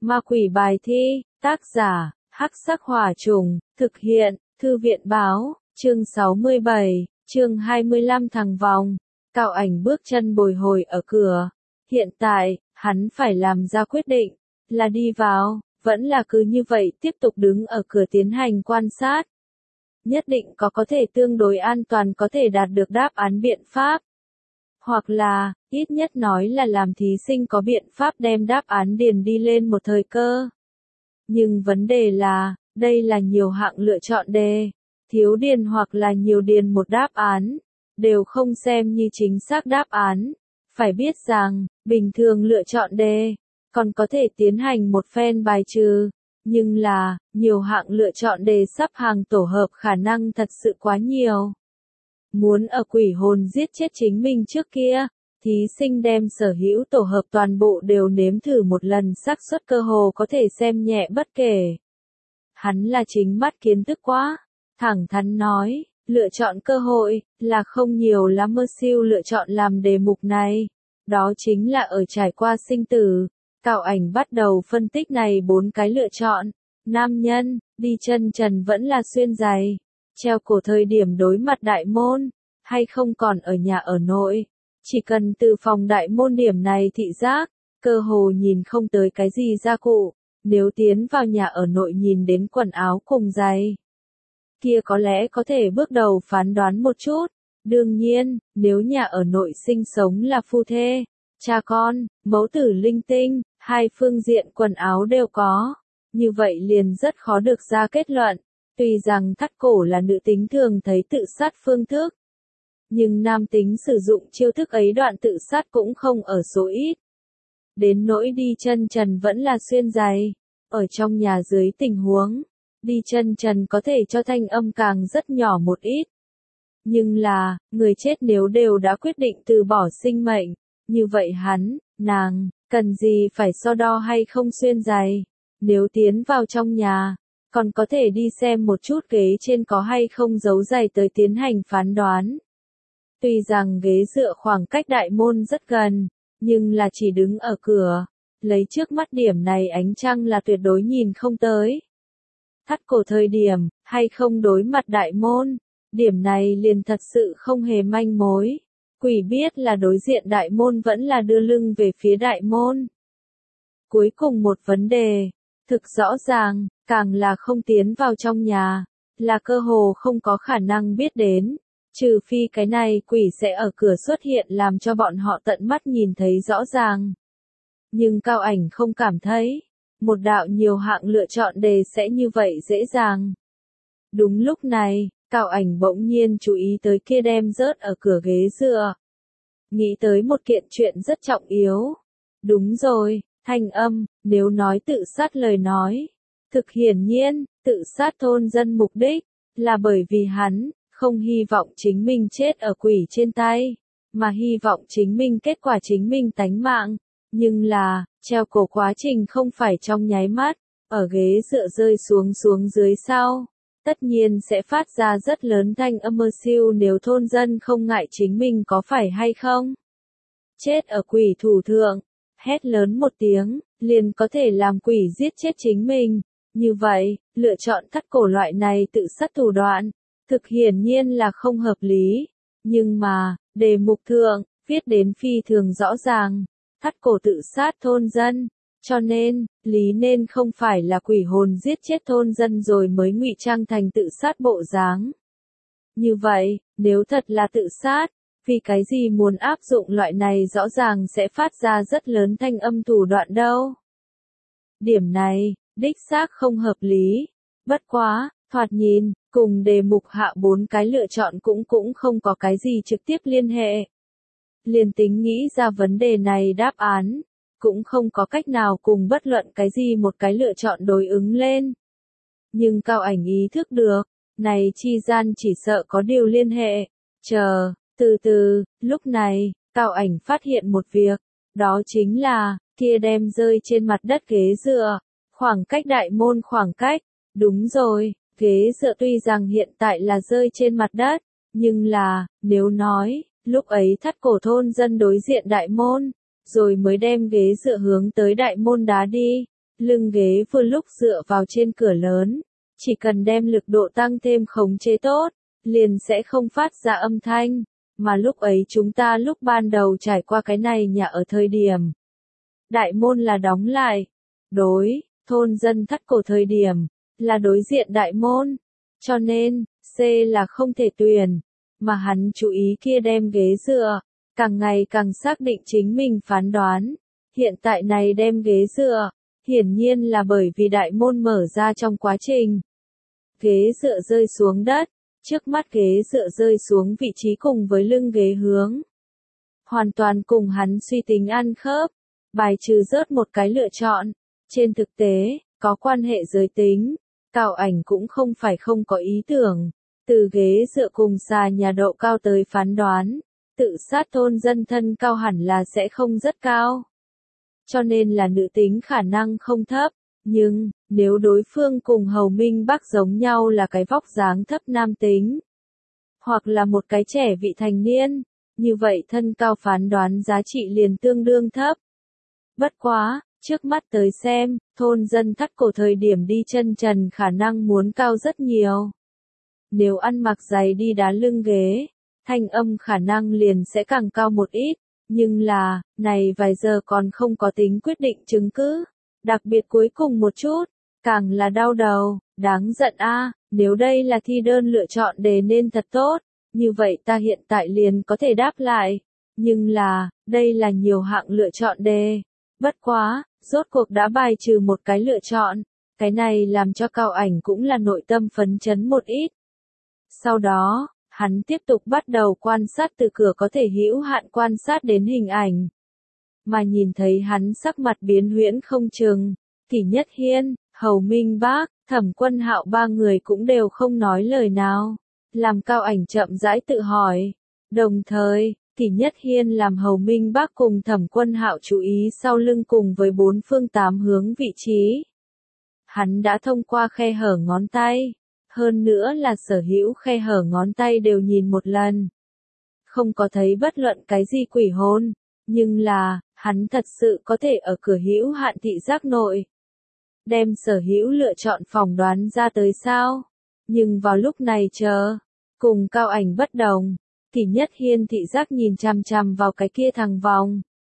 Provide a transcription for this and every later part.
Ma quỷ bài thi, tác giả, Hắc Sắc Hỏa Trùng, thực hiện, Thư viện báo, chương 67, chương 25 thằng vòng. Cao Ảnh bước chân bồi hồi ở cửa. Hiện tại, hắn phải làm ra quyết định, là đi vào, vẫn là cứ như vậy tiếp tục đứng ở cửa tiến hành quan sát. Nhất định có thể tương đối an toàn có thể đạt được đáp án biện pháp. Hoặc là, ít nhất nói là làm thí sinh có biện pháp đem đáp án điền đi lên một thời cơ. Nhưng vấn đề là, đây là nhiều hạng lựa chọn đề, thiếu điền hoặc là nhiều điền một đáp án, đều không xem như chính xác đáp án. Phải biết rằng, bình thường lựa chọn đề, còn có thể tiến hành một phen bài trừ, nhưng là, nhiều hạng lựa chọn đề sắp hàng tổ hợp khả năng thật sự quá nhiều. Muốn ở quỷ hồn giết chết chính mình trước kia, thí sinh đem sở hữu tổ hợp toàn bộ đều nếm thử một lần, xác suất cơ hồ có thể xem nhẹ bất kể. Hắn là chính mắt kiến thức quá, thẳng thắn nói, lựa chọn cơ hội, là không nhiều lắm mơ siêu lựa chọn làm đề mục này. Đó chính là ở trải qua sinh tử, Cao Ảnh bắt đầu phân tích này 4 cái lựa chọn. Nam nhân, đi chân trần vẫn là xuyên giày, treo cổ thời điểm đối mặt đại môn, hay không còn ở nhà ở nội. Chỉ cần từ phòng đại môn điểm này thị giác, cơ hồ nhìn không tới cái gì gia cụ. Nếu tiến vào nhà ở nội nhìn đến quần áo cùng giày, kia có lẽ có thể bước đầu phán đoán một chút. Đương nhiên, nếu nhà ở nội sinh sống là phu thê, cha con, mẫu tử linh tinh, hai phương diện quần áo đều có, như vậy liền rất khó được ra kết luận. Tuy rằng thắt cổ là nữ tính thường thấy tự sát phương thức, nhưng nam tính sử dụng chiêu thức ấy đoạn tự sát cũng không ở số ít. Đến nỗi đi chân trần vẫn là xuyên giày, ở trong nhà dưới tình huống, đi chân trần có thể cho thanh âm càng rất nhỏ một ít. Nhưng là, người chết nếu đều đã quyết định từ bỏ sinh mệnh, như vậy hắn, nàng, cần gì phải so đo hay không xuyên giày. Nếu tiến vào trong nhà, còn có thể đi xem một chút ghế trên có hay không dấu giày tới tiến hành phán đoán. Tuy rằng ghế dựa khoảng cách đại môn rất gần, nhưng là chỉ đứng ở cửa, lấy trước mắt điểm này ánh trăng là tuyệt đối nhìn không tới. Thắt cổ thời điểm, hay không đối mặt đại môn, điểm này liền thật sự không hề manh mối. Quỷ biết là đối diện đại môn vẫn là đưa lưng về phía đại môn. Cuối cùng một vấn đề, thực rõ ràng, càng là không tiến vào trong nhà, là cơ hồ không có khả năng biết đến. Trừ phi cái này quỷ sẽ ở cửa xuất hiện làm cho bọn họ tận mắt nhìn thấy rõ ràng. Nhưng Cao Ảnh không cảm thấy, một đạo nhiều hạng lựa chọn đề sẽ như vậy dễ dàng. Đúng lúc này, Cao Ảnh bỗng nhiên chú ý tới kia đem rớt ở cửa ghế dựa. Nghĩ tới một kiện chuyện rất trọng yếu. Đúng rồi, thanh âm, nếu nói tự sát lời nói. Thực hiển nhiên, tự sát thôn dân mục đích, là bởi vì hắn, không hy vọng chính mình chết ở quỷ trên tay, mà hy vọng chính mình kết quả chính mình tánh mạng. Nhưng là, treo cổ quá trình không phải trong nháy mắt, ở ghế dựa rơi xuống dưới sau. Tất nhiên sẽ phát ra rất lớn thanh âm mơ siêu nếu thôn dân không ngại chính mình có phải hay không. Chết ở quỷ thủ thượng, hét lớn một tiếng, liền có thể làm quỷ giết chết chính mình. Như vậy, lựa chọn thắt cổ loại này tự sát thủ đoạn, thực hiển nhiên là không hợp lý. Nhưng mà, đề mục thượng, viết đến phi thường rõ ràng, thắt cổ tự sát thôn dân. Cho nên, lý nên không phải là quỷ hồn giết chết thôn dân rồi mới ngụy trang thành tự sát bộ dáng. Như vậy, nếu thật là tự sát, vì cái gì muốn áp dụng loại này rõ ràng sẽ phát ra rất lớn thanh âm thủ đoạn đâu. Điểm này, đích xác không hợp lý. Bất quá, thoạt nhìn, cùng đề mục hạ 4 cái lựa chọn cũng không có cái gì trực tiếp liên hệ. Liền tính nghĩ ra vấn đề này đáp án, cũng không có cách nào cùng bất luận cái gì một cái lựa chọn đối ứng lên. Nhưng Cao Ảnh ý thức được, này chi gian chỉ sợ có điều liên hệ. Từ từ, lúc này, Cao Ảnh phát hiện một việc, đó chính là, kia đem rơi trên mặt đất ghế dựa, khoảng cách đại môn khoảng cách. Đúng rồi, ghế dựa tuy rằng hiện tại là rơi trên mặt đất, nhưng là, nếu nói, lúc ấy thắt cổ thôn dân đối diện đại môn, rồi mới đem ghế dựa hướng tới đại môn đá đi, lưng ghế vừa lúc dựa vào trên cửa lớn, chỉ cần đem lực độ tăng thêm khống chế tốt, liền sẽ không phát ra âm thanh, mà lúc ấy chúng ta lúc ban đầu trải qua cái này nhà ở thời điểm. Đại môn là đóng lại, đối, thôn dân thắt cổ thời điểm, là đối diện đại môn, cho nên, C là không thể tuyển, mà hắn chú ý kia đem ghế dựa, càng ngày càng xác định chính mình phán đoán, hiện tại này đem ghế dựa, hiển nhiên là bởi vì đại môn mở ra trong quá trình. Ghế dựa rơi xuống đất, trước mắt ghế dựa rơi xuống vị trí cùng với lưng ghế hướng. Hoàn toàn cùng hắn suy tính ăn khớp, bài trừ rớt một cái lựa chọn. Trên thực tế, có quan hệ giới tính, Cao Ảnh cũng không phải không có ý tưởng. Từ ghế dựa cùng xà nhà độ cao tới phán đoán, tự sát thôn dân thân cao hẳn là sẽ không rất cao. Cho nên là nữ tính khả năng không thấp, nhưng, nếu đối phương cùng Hầu Minh Bắc giống nhau là cái vóc dáng thấp nam tính, hoặc là một cái trẻ vị thành niên, như vậy thân cao phán đoán giá trị liền tương đương thấp. Bất quá, trước mắt tới xem, thôn dân thắt cổ thời điểm đi chân trần khả năng muốn cao rất nhiều. Nếu ăn mặc giày đi đá lưng ghế, thanh âm khả năng liền sẽ càng cao một ít, nhưng là, này vài giờ còn không có tính quyết định chứng cứ. Đặc biệt cuối cùng một chút, càng là đau đầu, đáng giận a. Nếu đây là thi đơn lựa chọn đề nên thật tốt, như vậy ta hiện tại liền có thể đáp lại. Nhưng là, đây là nhiều hạng lựa chọn đề. Bất quá, rốt cuộc đã bài trừ một cái lựa chọn, cái này làm cho Cao Ảnh cũng là nội tâm phấn chấn một ít. Sau đó, hắn tiếp tục bắt đầu quan sát từ cửa có thể hữu hạn quan sát đến hình ảnh. Mà nhìn thấy hắn sắc mặt biến huyễn không chừng, Kỷ Nhất Hiên, Hầu Minh Bác, Thẩm Quân Hạo ba người cũng đều không nói lời nào, làm Cao Ảnh chậm rãi tự hỏi. Đồng thời, Kỷ Nhất Hiên làm Hầu Minh Bác cùng Thẩm Quân Hạo chú ý sau lưng cùng với bốn phương tám hướng vị trí. Hắn đã thông qua khe hở ngón tay, hơn nữa là sở hữu khe hở ngón tay đều nhìn một lần. Không có thấy bất luận cái gì quỷ hồn, nhưng là, hắn thật sự có thể ở cửa hữu hạn thị giác nội đem sở hữu lựa chọn phỏng đoán ra tới sao. Nhưng vào lúc này cùng Cao Ảnh bất đồng, Kỷ Nhất Hiên thị giác nhìn chằm chằm vào cái kia thằng vòng.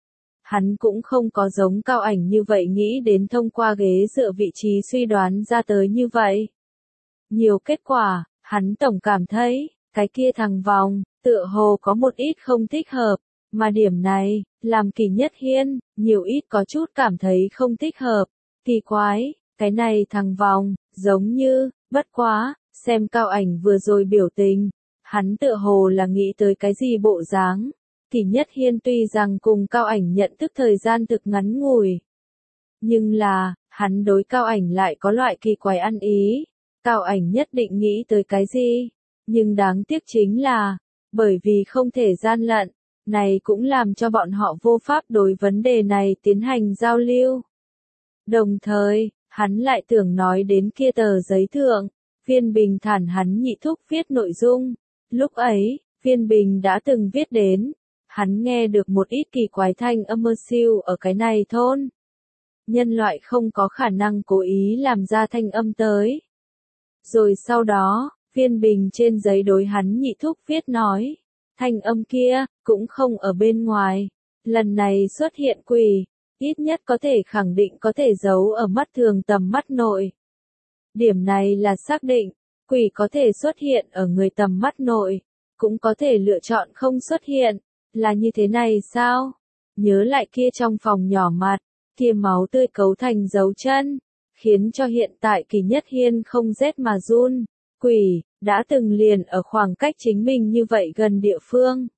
Hắn cũng không có giống Cao Ảnh như vậy nghĩ đến thông qua ghế dựa vị trí suy đoán ra tới như vậy. Nhiều kết quả, hắn tổng cảm thấy, cái kia thằng vòng, tựa hồ có một ít không thích hợp, mà điểm này, làm Kỷ Nhất Hiên, nhiều ít có chút cảm thấy không thích hợp. Kỳ quái, cái này thằng vòng, giống như, bất quá, xem Cao Ảnh vừa rồi biểu tình, hắn tựa hồ là nghĩ tới cái gì bộ dáng. Kỷ Nhất Hiên tuy rằng cùng Cao Ảnh nhận thức thời gian thực ngắn ngủi, nhưng là, hắn đối Cao Ảnh lại có loại kỳ quái ăn ý. Cao Ảnh nhất định nghĩ tới cái gì, nhưng đáng tiếc chính là, bởi vì không thể gian lận, này cũng làm cho bọn họ vô pháp đối vấn đề này tiến hành giao lưu. Đồng thời, hắn lại tưởng nói đến kia tờ giấy thượng, Viên Bình thản hắn nhị thúc viết nội dung. Lúc ấy, Viên Bình đã từng viết đến, hắn nghe được một ít kỳ quái thanh âm mơ siêu ở cái này thôn. Nhân loại không có khả năng cố ý làm ra thanh âm tới. Rồi sau đó, Viên Bình trên giấy đối hắn nhị thúc viết nói, thanh âm kia, cũng không ở bên ngoài. Lần này xuất hiện quỷ, ít nhất có thể khẳng định có thể giấu ở mắt thường tầm mắt nội. Điểm này là xác định, quỷ có thể xuất hiện ở người tầm mắt nội, cũng có thể lựa chọn không xuất hiện, là như thế này sao? Nhớ lại kia trong phòng nhỏ mặt, kia máu tươi cấu thành dấu chân, khiến cho hiện tại Kỷ Nhất Hiên không rét mà run. Quỷ, đã từng liền ở khoảng cách chính mình như vậy gần địa phương.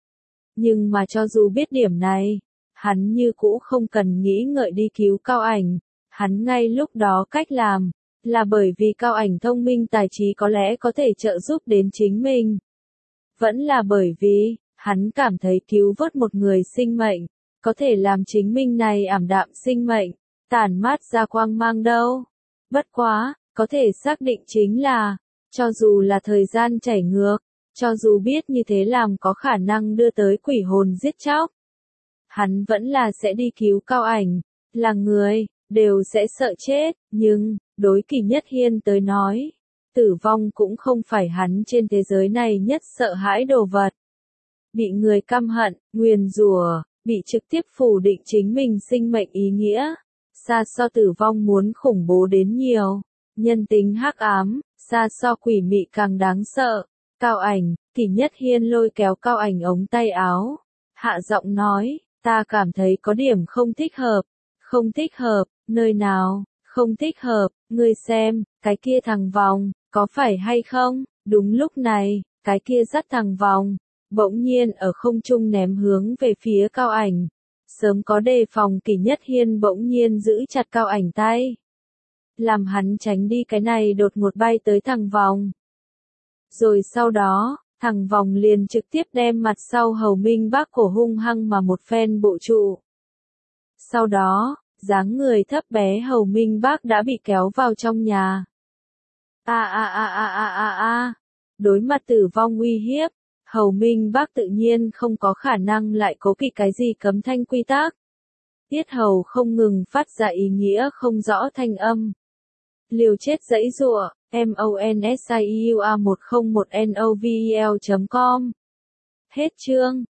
Nhưng mà cho dù biết điểm này, hắn như cũ không cần nghĩ ngợi đi cứu Cao Ảnh, hắn ngay lúc đó cách làm, là bởi vì Cao Ảnh thông minh tài trí có lẽ có thể trợ giúp đến chính mình. Vẫn là bởi vì, hắn cảm thấy cứu vớt một người sinh mệnh, có thể làm chính mình này ảm đạm sinh mệnh, tản mát ra quang mang đâu. Bất quá, có thể xác định chính là, cho dù là thời gian chảy ngược, cho dù biết như thế làm có khả năng đưa tới quỷ hồn giết chóc, hắn vẫn là sẽ đi cứu Cao Ảnh, là người, đều sẽ sợ chết, nhưng, đối Kỳ Nhất Hiên tới nói, tử vong cũng không phải hắn trên thế giới này nhất sợ hãi đồ vật. Bị người căm hận, nguyền rủa, bị trực tiếp phủ định chính mình sinh mệnh ý nghĩa, xa so tử vong muốn khủng bố đến nhiều. Nhân tính hắc ám, xa so quỷ mị càng đáng sợ. Cao Ảnh, Kỳ Nhất Hiên lôi kéo Cao Ảnh ống tay áo, hạ giọng nói, ta cảm thấy có điểm không thích hợp. Không thích hợp, nơi nào, không thích hợp, ngươi xem, cái kia thằng vòng, có phải hay không? Đúng lúc này, cái kia dắt thằng vòng, bỗng nhiên ở không trung ném hướng về phía Cao Ảnh. Sớm có đề phòng Kỳ Nhất Hiên bỗng nhiên giữ chặt Cao Ảnh tay, làm hắn tránh đi cái này đột ngột bay tới thằng vòng. Rồi sau đó, thằng vòng liền trực tiếp đem mặt sau Hầu Minh Bác cổ hung hăng mà một phen bộ trụ. Sau đó, dáng người thấp bé Hầu Minh Bác đã bị kéo vào trong nhà. Đối mặt tử vong uy hiếp, Hầu Minh Bác tự nhiên không có khả năng lại cố kỵ cái gì cấm thanh quy tắc. Tiết hầu không ngừng phát ra ý nghĩa không rõ thanh âm. Liều chết giãy giụa, MONSIEUA1001NOVEL.com. Hết chương.